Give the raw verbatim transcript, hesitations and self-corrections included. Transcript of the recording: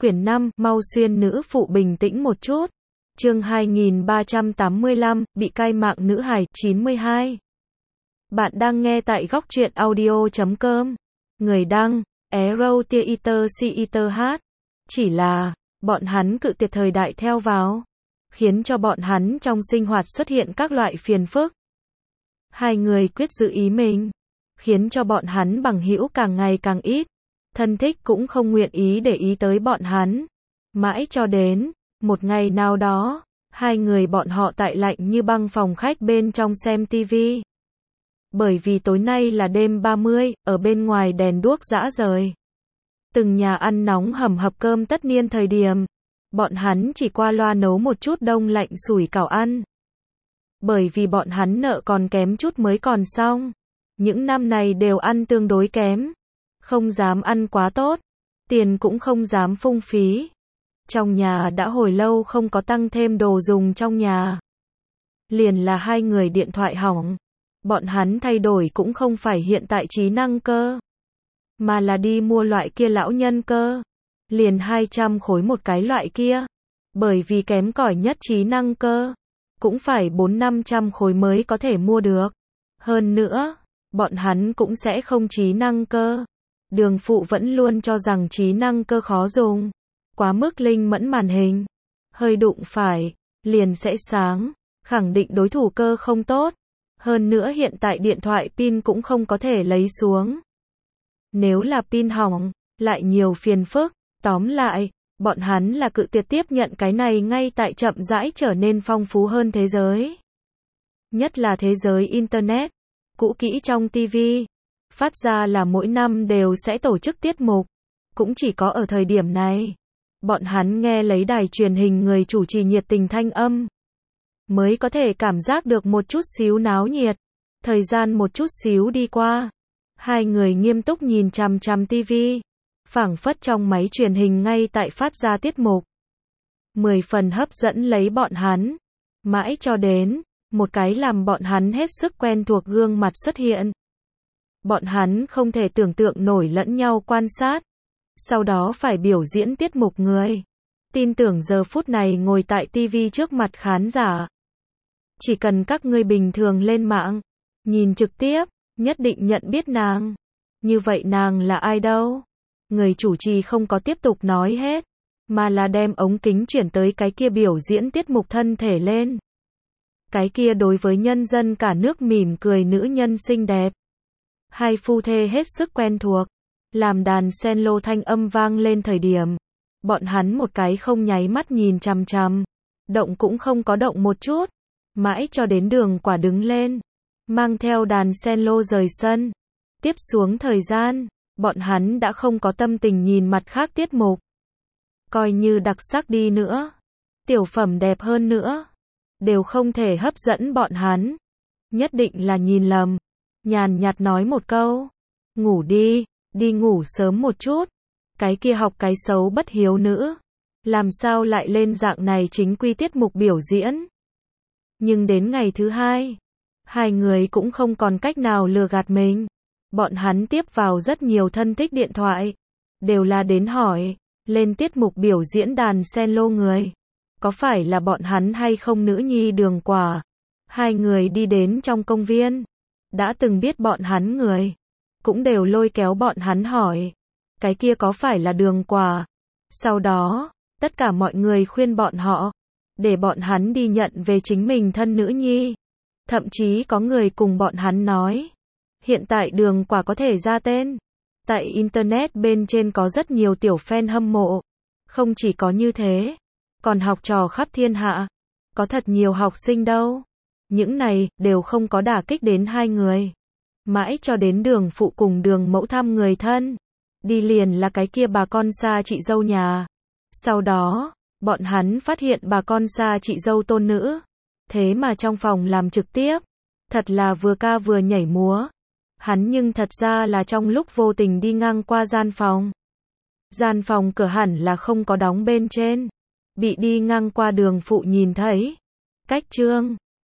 Quyển năm, mau xuyên nữ phụ bình tĩnh một chút. Chương hai nghìn ba trăm tám mươi lăm, bị cai mạng nữ hài, chín mươi hai. Bạn đang nghe tại góc truyện audio chấm com. Người đăng, Arrow Theater Theater hát. Chỉ là, bọn hắn cự tuyệt thời đại theo vào, khiến cho bọn hắn trong sinh hoạt xuất hiện các loại phiền phức. Hai người quyết giữ ý mình, khiến cho bọn hắn bằng hữu càng ngày càng ít. Thân thích cũng không nguyện ý để ý tới bọn hắn. Mãi cho đến, một ngày nào đó, hai người bọn họ tại lạnh như băng phòng khách bên trong xem tivi. Bởi vì tối nay là đêm ba mươi, ở bên ngoài đèn đuốc rã rời. Từng nhà ăn nóng hầm hập cơm tất niên thời điểm. Bọn hắn chỉ qua loa nấu một chút đông lạnh sủi cảo ăn. Bởi vì bọn hắn nợ còn kém chút mới còn xong. Những năm này đều ăn tương đối kém. Không dám ăn quá tốt, tiền cũng không dám phung phí. Trong nhà đã hồi lâu không có tăng thêm đồ dùng trong nhà. Liền là hai người điện thoại hỏng. Bọn hắn thay đổi cũng không phải hiện tại trí năng cơ, mà là đi mua loại kia lão nhân cơ. Liền hai trăm khối một cái loại kia. Bởi vì kém cỏi nhất trí năng cơ, cũng phải bốn năm trăm khối mới có thể mua được. Hơn nữa, bọn hắn cũng sẽ không trí năng cơ. Đường phụ vẫn luôn cho rằng trí năng cơ khó dùng. Quá mức linh mẫn màn hình. Hơi đụng phải, liền sẽ sáng. Khẳng định đối thủ cơ không tốt. Hơn nữa hiện tại điện thoại pin cũng không có thể lấy xuống. Nếu là pin hỏng, lại nhiều phiền phức. Tóm lại, bọn hắn là cự tuyệt tiếp nhận cái này ngay tại chậm rãi trở nên phong phú hơn thế giới. Nhất là thế giới Internet. Cũ kỹ trong tivi. Phát ra là mỗi năm đều sẽ tổ chức tiết mục. Cũng chỉ có ở thời điểm này, bọn hắn nghe lấy đài truyền hình người chủ trì nhiệt tình thanh âm, mới có thể cảm giác được một chút xíu náo nhiệt. Thời gian một chút xíu đi qua. Hai người nghiêm túc nhìn chằm chằm tivi. Phảng phất trong máy truyền hình ngay tại phát ra tiết mục. Mười phần hấp dẫn lấy bọn hắn. Mãi cho đến, một cái làm bọn hắn hết sức quen thuộc gương mặt xuất hiện. Bọn hắn không thể tưởng tượng nổi lẫn nhau quan sát. Sau đó phải biểu diễn tiết mục người. Tin tưởng giờ phút này ngồi tại tivi trước mặt khán giả. Chỉ cần các ngươi bình thường lên mạng, nhìn trực tiếp, nhất định nhận biết nàng. Như vậy nàng là ai đâu? Người chủ trì không có tiếp tục nói hết, mà là đem ống kính chuyển tới cái kia biểu diễn tiết mục thân thể lên. Cái kia đối với nhân dân cả nước mỉm cười nữ nhân xinh đẹp. Hai phu thê hết sức quen thuộc. Làm đàn cello thanh âm vang lên thời điểm. Bọn hắn một cái không nháy mắt nhìn chằm chằm. Động cũng không có động một chút. Mãi cho đến Đường Quả đứng lên. Mang theo đàn cello rời sân. Tiếp xuống thời gian, bọn hắn đã không có tâm tình nhìn mặt khác tiết mục. Coi như đặc sắc đi nữa. Tiểu phẩm đẹp hơn nữa. Đều không thể hấp dẫn bọn hắn. Nhất định là nhìn lầm. Nhàn nhạt nói một câu. Ngủ đi, đi ngủ sớm một chút. Cái kia học cái xấu bất hiếu nữ. Làm sao lại lên dạng này chính quy tiết mục biểu diễn. Nhưng đến ngày thứ hai, hai người cũng không còn cách nào lừa gạt mình. Bọn hắn tiếp vào rất nhiều thân thích điện thoại. Đều là đến hỏi, lên tiết mục biểu diễn đàn cello người. Có phải là bọn hắn hay không nữ nhi Đường Quả. Hai người đi đến trong công viên. Đã từng biết bọn hắn người. Cũng đều lôi kéo bọn hắn hỏi. Cái kia có phải là Đường Quả. Sau đó, tất cả mọi người khuyên bọn họ. Để bọn hắn đi nhận về chính mình thân nữ nhi. Thậm chí có người cùng bọn hắn nói. Hiện tại Đường Quả có thể ra tên. Tại Internet bên trên có rất nhiều tiểu fan hâm mộ. Không chỉ có như thế. Còn học trò khắp thiên hạ. Có thật nhiều học sinh đâu. Những này đều không có đả kích đến hai người. Mãi cho đến Đường phụ cùng Đường mẫu thăm người thân. Đi liền là cái kia bà con xa chị dâu nhà. Sau đó, bọn hắn phát hiện bà con xa chị dâu tôn nữ. Thế mà trong phòng làm trực tiếp. Thật là vừa ca vừa nhảy múa. Hắn nhưng thật ra là trong lúc vô tình đi ngang qua gian phòng. Gian phòng cửa hẳn là không có đóng bên trên. Bị đi ngang qua Đường phụ nhìn thấy. Cách chương